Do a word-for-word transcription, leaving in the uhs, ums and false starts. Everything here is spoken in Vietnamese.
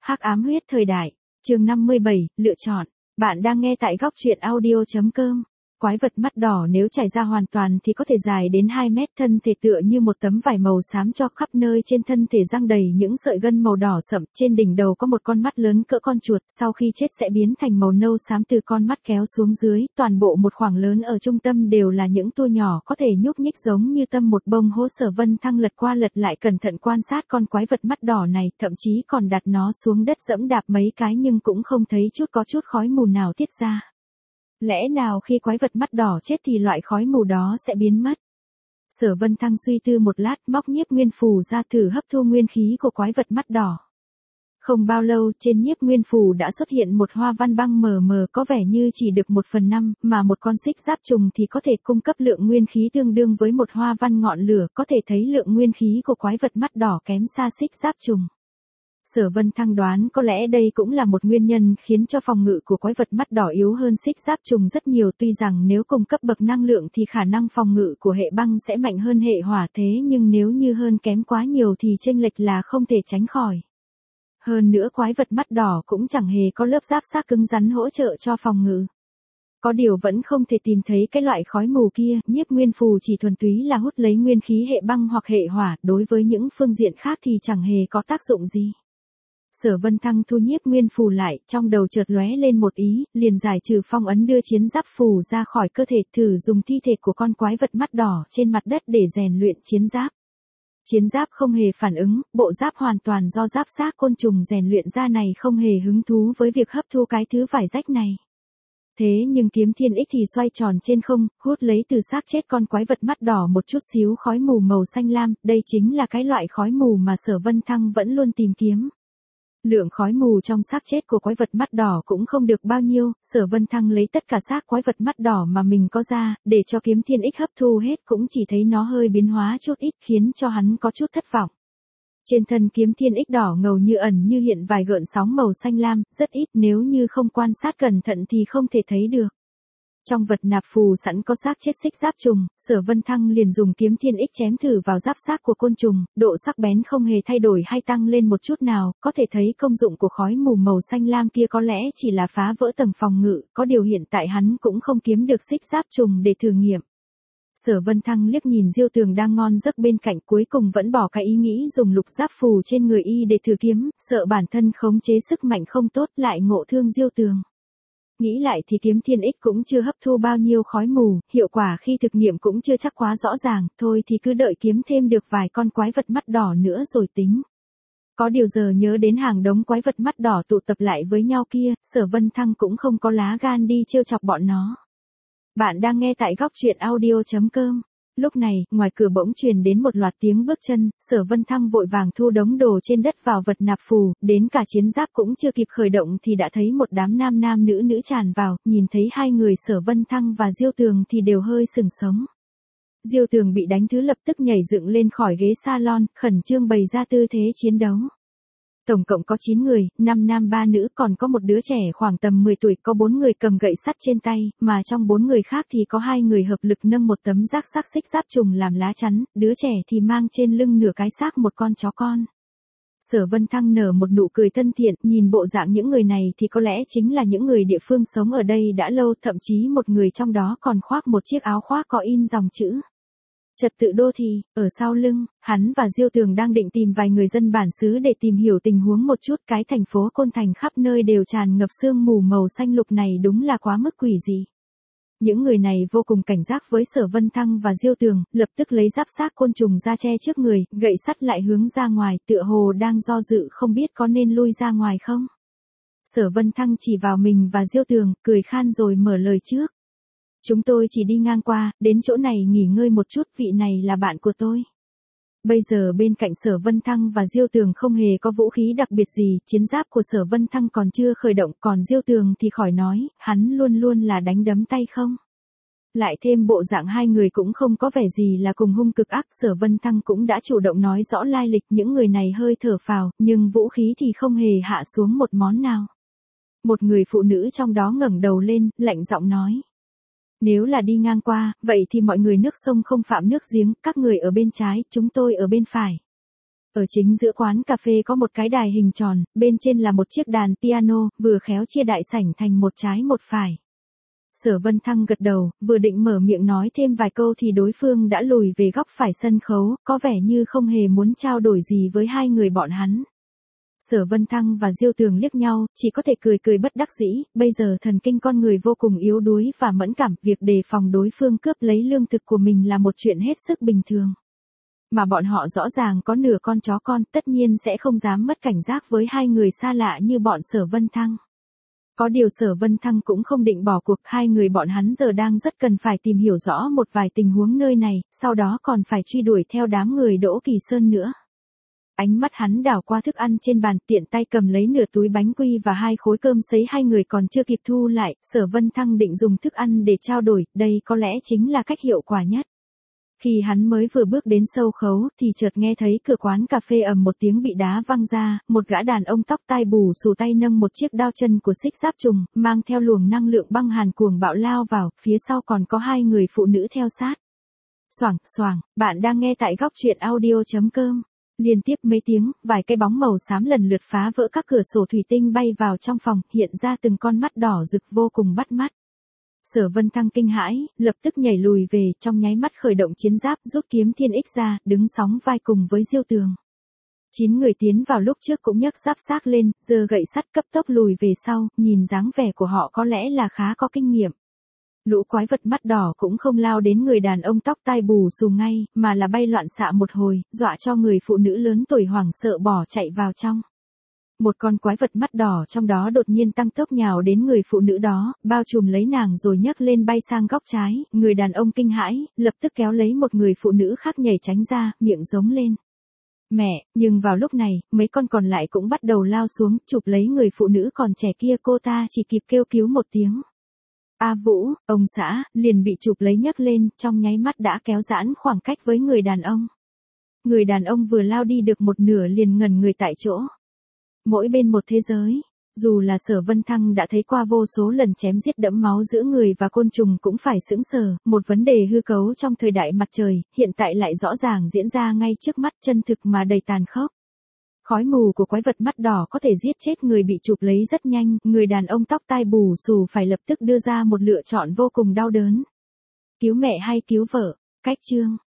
Hắc ám huyết thời đại, chương năm mươi bảy, lựa chọn. Bạn đang nghe tại góc truyện audio chấm com. Quái vật mắt đỏ nếu trải ra hoàn toàn thì có thể dài đến hai mét, thân thể tựa như một tấm vải màu xám cho khắp nơi, trên thân thể răng đầy những sợi gân màu đỏ sậm, trên đỉnh đầu có một con mắt lớn cỡ con chuột, sau khi chết sẽ biến thành màu nâu xám từ con mắt kéo xuống dưới, toàn bộ một khoảng lớn ở trung tâm đều là những tua nhỏ có thể nhúc nhích giống như tâm một bông hố. Sở Vân Thăng lật qua lật lại cẩn thận quan sát con quái vật mắt đỏ này, thậm chí còn đặt nó xuống đất dẫm đạp mấy cái nhưng cũng không thấy chút có chút khói mù nào tiết ra. Lẽ nào khi quái vật mắt đỏ chết thì loại khói mù đó sẽ biến mất? Sở Vân Thăng suy tư một lát, móc nhiếp nguyên phù ra thử hấp thu nguyên khí của quái vật mắt đỏ. Không bao lâu, trên nhiếp nguyên phù đã xuất hiện một hoa văn băng mờ mờ, có vẻ như chỉ được một phần năm, mà một con xích giáp trùng thì có thể cung cấp lượng nguyên khí tương đương với một hoa văn ngọn lửa, có thể thấy lượng nguyên khí của quái vật mắt đỏ kém xa xích giáp trùng. Sở Vân Thăng đoán có lẽ đây cũng là một nguyên nhân khiến cho phòng ngự của quái vật mắt đỏ yếu hơn xích giáp trùng rất nhiều, tuy rằng nếu cùng cấp bậc năng lượng thì khả năng phòng ngự của hệ băng sẽ mạnh hơn hệ hỏa, thế nhưng nếu như hơn kém quá nhiều thì chênh lệch là không thể tránh khỏi. Hơn nữa quái vật mắt đỏ cũng chẳng hề có lớp giáp xác cứng rắn hỗ trợ cho phòng ngự. Có điều vẫn không thể tìm thấy cái loại khói mù kia, nhiếp nguyên phù chỉ thuần túy là hút lấy nguyên khí hệ băng hoặc hệ hỏa, đối với những phương diện khác thì chẳng hề có tác dụng gì. Sở Vân Thăng thu nhiếp nguyên phù lại, trong đầu chợt lóe lên một ý, liền giải trừ phong ấn đưa chiến giáp phù ra khỏi cơ thể, thử dùng thi thể của con quái vật mắt đỏ trên mặt đất để rèn luyện chiến giáp. Chiến giáp không hề phản ứng, bộ giáp hoàn toàn do giáp xác côn trùng rèn luyện ra này không hề hứng thú với việc hấp thu cái thứ vải rách này. Thế nhưng kiếm thiên ích thì xoay tròn trên không, hút lấy từ xác chết con quái vật mắt đỏ một chút xíu khói mù màu xanh lam, đây chính là cái loại khói mù mà Sở Vân Thăng vẫn luôn tìm kiếm. Lượng khói mù trong xác chết của quái vật mắt đỏ cũng không được bao nhiêu, Sở Vân Thăng lấy tất cả xác quái vật mắt đỏ mà mình có ra, để cho kiếm thiên ích hấp thu hết, cũng chỉ thấy nó hơi biến hóa chút ít, khiến cho hắn có chút thất vọng. Trên thân kiếm thiên ích đỏ ngầu như ẩn như hiện vài gợn sóng màu xanh lam, rất ít, nếu như không quan sát cẩn thận thì không thể thấy được. Trong vật nạp phù sẵn có xác chết xích giáp trùng, Sở Vân Thăng liền dùng kiếm thiên ích chém thử vào giáp xác của côn trùng, độ sắc bén không hề thay đổi hay tăng lên một chút nào, có thể thấy công dụng của khói mù màu xanh lam kia có lẽ chỉ là phá vỡ tầng phòng ngự, có điều hiện tại hắn cũng không kiếm được xích giáp trùng để thử nghiệm. Sở Vân Thăng liếc nhìn Diêu Tường đang ngon giấc bên cạnh, cuối cùng vẫn bỏ cái ý nghĩ dùng lục giáp phù trên người y để thử kiếm, sợ bản thân khống chế sức mạnh không tốt lại ngộ thương Diêu Tường. Nghĩ lại thì kiếm thiên ích cũng chưa hấp thu bao nhiêu khói mù, hiệu quả khi thực nghiệm cũng chưa chắc quá rõ ràng, thôi thì cứ đợi kiếm thêm được vài con quái vật mắt đỏ nữa rồi tính. Có điều giờ nhớ đến hàng đống quái vật mắt đỏ tụ tập lại với nhau kia, Sở Vân Thăng cũng không có lá gan đi trêu chọc bọn nó. Bạn đang nghe tại góc truyện audio chấm com. Lúc này, ngoài cửa bỗng truyền đến một loạt tiếng bước chân, Sở Vân Thăng vội vàng thu đống đồ trên đất vào vật nạp phù, đến cả chiến giáp cũng chưa kịp khởi động thì đã thấy một đám nam nam nữ nữ tràn vào, nhìn thấy hai người Sở Vân Thăng và Diêu Tường thì đều hơi sừng sống. Diêu Tường bị đánh thứ lập tức nhảy dựng lên khỏi ghế salon, khẩn trương bày ra tư thế chiến đấu. Tổng cộng có chín người, năm nam ba nữ, còn có một đứa trẻ khoảng tầm mười tuổi, có bốn người cầm gậy sắt trên tay, mà trong bốn người khác thì có hai người hợp lực nâng một tấm rác xác xích giáp trùng làm lá chắn, đứa trẻ thì mang trên lưng nửa cái xác một con chó con. Sở Vân Thăng nở một nụ cười thân thiện, nhìn bộ dạng những người này thì có lẽ chính là những người địa phương sống ở đây đã lâu, thậm chí một người trong đó còn khoác một chiếc áo khoác có in dòng chữ Trật tự đô thị. Ở sau lưng, hắn và Diêu Tường đang định tìm vài người dân bản xứ để tìm hiểu tình huống một chút, cái thành phố Côn Thành khắp nơi đều tràn ngập sương mù màu xanh lục này đúng là quá mức quỷ dị. Những người này vô cùng cảnh giác với Sở Vân Thăng và Diêu Tường, lập tức lấy giáp xác côn trùng ra che trước người, gậy sắt lại hướng ra ngoài, tựa hồ đang do dự không biết có nên lui ra ngoài không. Sở Vân Thăng chỉ vào mình và Diêu Tường, cười khan rồi mở lời trước. Chúng tôi chỉ đi ngang qua, đến chỗ này nghỉ ngơi một chút, vị này là bạn của tôi. Bây giờ bên cạnh Sở Vân Thăng và Diêu Tường không hề có vũ khí đặc biệt gì, chiến giáp của Sở Vân Thăng còn chưa khởi động, còn Diêu Tường thì khỏi nói, hắn luôn luôn là đánh đấm tay không. Lại thêm bộ dạng hai người cũng không có vẻ gì là cùng hung cực ác, Sở Vân Thăng cũng đã chủ động nói rõ lai lịch, những người này hơi thở phào, nhưng vũ khí thì không hề hạ xuống một món nào. Một người phụ nữ trong đó ngẩng đầu lên, lạnh giọng nói. Nếu là đi ngang qua, vậy thì mọi người nước sông không phạm nước giếng, các người ở bên trái, chúng tôi ở bên phải. Ở chính giữa quán cà phê có một cái đài hình tròn, bên trên là một chiếc đàn piano, vừa khéo chia đại sảnh thành một trái một phải. Sở Vân Thăng gật đầu, vừa định mở miệng nói thêm vài câu thì đối phương đã lùi về góc phải sân khấu, có vẻ như không hề muốn trao đổi gì với hai người bọn hắn. Sở Vân Thăng và Diêu Tường liếc nhau, chỉ có thể cười cười bất đắc dĩ, bây giờ thần kinh con người vô cùng yếu đuối và mẫn cảm, việc đề phòng đối phương cướp lấy lương thực của mình là một chuyện hết sức bình thường. Mà bọn họ rõ ràng có nửa con chó con, tất nhiên sẽ không dám mất cảnh giác với hai người xa lạ như bọn Sở Vân Thăng. Có điều Sở Vân Thăng cũng không định bỏ cuộc, hai người bọn hắn giờ đang rất cần phải tìm hiểu rõ một vài tình huống nơi này, sau đó còn phải truy đuổi theo đám người Đỗ Kỳ Sơn nữa. Ánh mắt hắn đảo qua thức ăn trên bàn, tiện tay cầm lấy nửa túi bánh quy và hai khối cơm sấy hai người còn chưa kịp thu lại, Sở Vân Thăng định dùng thức ăn để trao đổi, đây có lẽ chính là cách hiệu quả nhất. Khi hắn mới vừa bước đến sâu khấu, thì chợt nghe thấy cửa quán cà phê ầm một tiếng bị đá văng ra, một gã đàn ông tóc tai bù xù tay nâng một chiếc đao chân của xích giáp trùng, mang theo luồng năng lượng băng hàn cuồng bạo lao vào, phía sau còn có hai người phụ nữ theo sát. Xoảng, xoảng, bạn đang nghe tại góc truyện audio chấm com. Liên tiếp mấy tiếng, vài cái bóng màu xám lần lượt phá vỡ các cửa sổ thủy tinh bay vào trong phòng, hiện ra từng con mắt đỏ rực vô cùng bắt mắt. Sở Vân Thăng kinh hãi, lập tức nhảy lùi về, trong nháy mắt khởi động chiến giáp, rút kiếm thiên ích ra, đứng sóng vai cùng với Diêu Tường. Chín người tiến vào lúc trước cũng nhấc giáp xác lên, giơ gậy sắt cấp tốc lùi về sau, nhìn dáng vẻ của họ có lẽ là khá có kinh nghiệm. Lũ quái vật mắt đỏ cũng không lao đến người đàn ông tóc tai bù xù ngay, mà là bay loạn xạ một hồi, dọa cho người phụ nữ lớn tuổi hoảng sợ bỏ chạy vào trong. Một con quái vật mắt đỏ trong đó đột nhiên tăng tốc nhào đến người phụ nữ đó, bao trùm lấy nàng rồi nhấc lên bay sang góc trái, người đàn ông kinh hãi, lập tức kéo lấy một người phụ nữ khác nhảy tránh ra, miệng giống lên. Mẹ, nhưng vào lúc này, mấy con còn lại cũng bắt đầu lao xuống, chụp lấy người phụ nữ còn trẻ kia, cô ta chỉ kịp kêu cứu một tiếng. A Vũ, ông xã, liền bị chụp lấy nhấc lên, trong nháy mắt đã kéo giãn khoảng cách với người đàn ông. Người đàn ông vừa lao đi được một nửa liền ngẩn người tại chỗ. Mỗi bên một thế giới, dù là Sở Vân Thăng đã thấy qua vô số lần chém giết đẫm máu giữa người và côn trùng cũng phải sững sờ, một vấn đề hư cấu trong thời đại mặt trời, hiện tại lại rõ ràng diễn ra ngay trước mắt, chân thực mà đầy tàn khốc. Khói mù của quái vật mắt đỏ có thể giết chết người bị chụp lấy rất nhanh, người đàn ông tóc tai bù xù phải lập tức đưa ra một lựa chọn vô cùng đau đớn. Cứu mẹ hay cứu vợ? Cách chương